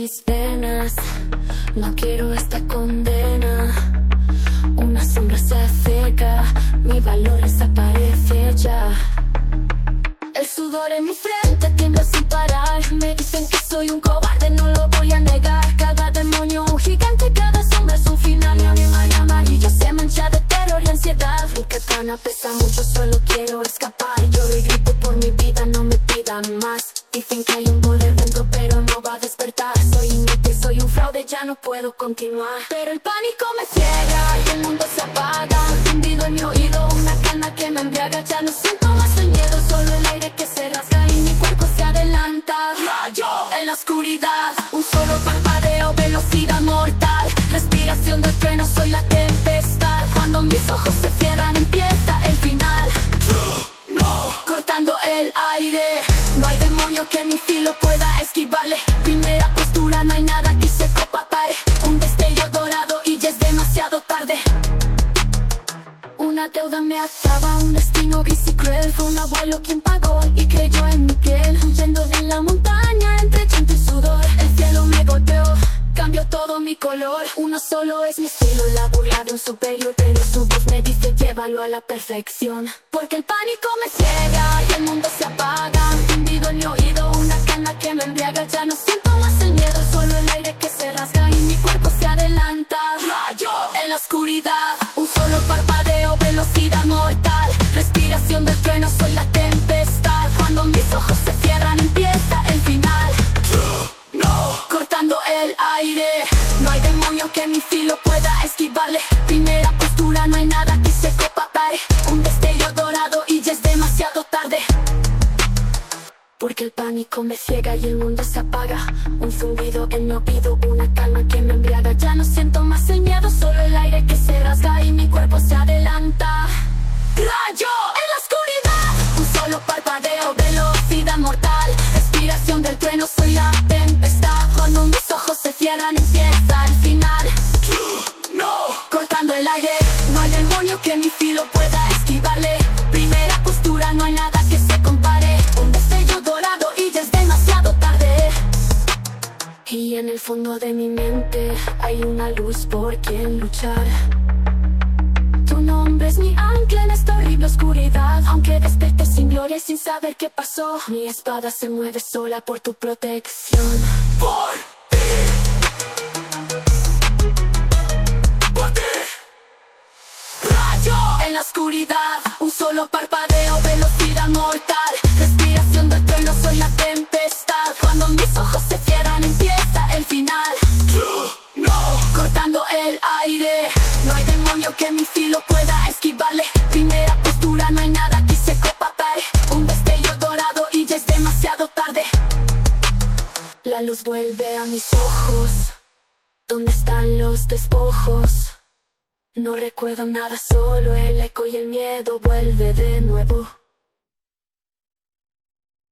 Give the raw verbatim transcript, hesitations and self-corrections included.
mis venas. No quiero esta condena. Una sombra se acerca, mi valor desaparece ya. El sudor en mi frente tiembla sin parar. Me dicen que soy un cobarde, no lo voy a negar. Cada demonio un gigante, cada sombra es un final. Mi mano amarillo se mancha de terror y ansiedad. Mi katana pesa mucho, solo quiero escapar. Lloro y grito por mi vida, no me pidan más. Dicen que hay un poder dentro, pero no va a despertar. Soy inútil, soy un fraude, ya no puedo continuar. Pero el pánico me ciega y el mundo se apaga. Hundido en mi oído, una calma que me embriaga. Ya no siento más el miedo, solo el aire que se rasga y mi cuerpo se adelanta. Rayo en la oscuridad, un solo parpadeo, velocidad mortal. Respiración del trueno, soy la tempestad. Cuando mis ojos se cierran, empieza el final. No, cortando el aire. No hay demonio que mi filo pueda esquivarle. Primera postura, no hay nada que se compare. Un destello dorado y ya es demasiado tarde. Una deuda me ataba, un destino gris y cruel. Fue un abuelo quien pagó y creyó en mi piel. Huyendo de la montaña entre llanto y sudor. El cielo me golpeó, cambió todo mi color. Uno solo es mi estilo, la burla de un superior. Pero su voz me dice llévalo a la perfección. Porque el pánico me ciega y el mundo se apaga. Hundido en mi oído, una calma que me embriaga. Ya no siento más el miedo, solo el aire que se rasga y mi cuerpo se adelanta. Rayo en la oscuridad, un solo parpadeo, velocidad mortal. Respiración del trueno, soy la tempestad. Cuando mis ojos se cierran, empieza el final. No, cortando el aire. No hay demonio que mi filo pueda esquivarle. Primera postura, no hay nada que se compare. Un destello dorado y ya es demasiado tarde. Porque el pánico me ciega y el mundo se apaga. Un zumbido en mi oído, una calma que me embriaga. Ya no siento más el miedo, solo el aire que se rasga y mi cuerpo se adelanta. Rayo en la oscuridad, un solo parpadeo, velocidad mortal. Respiración del trueno, soy la tempestad. Cuando mis ojos se cierran, empieza el final. No, cortando el aire. No hay demonio que mi filo pueda esquivarle. Primera postura, no hay nada que se compare. Un destello dorado y ya es demasiado tarde. Y en el fondo de mi mente hay una luz por quien luchar. Tu nombre es mi ancla en esta horrible oscuridad. Aunque desperté sin gloria y sin saber qué pasó, mi espada se mueve sola por tu protección. Por ti, por ti. Rayo en la oscuridad, un solo parpadeo, velocidad mortal. Respiración del trueno, soy la tempestad. Cuando mis ojos se cierran, empieza el final. No, cortando el aire. No hay demonio que mi filo pueda esquivarle. Primera postura, no hay nada que se compare. Un destello dorado y ya es demasiado tarde. La luz vuelve a mis ojos. ¿Dónde están los despojos? No recuerdo nada, solo el eco y el miedo vuelve de nuevo.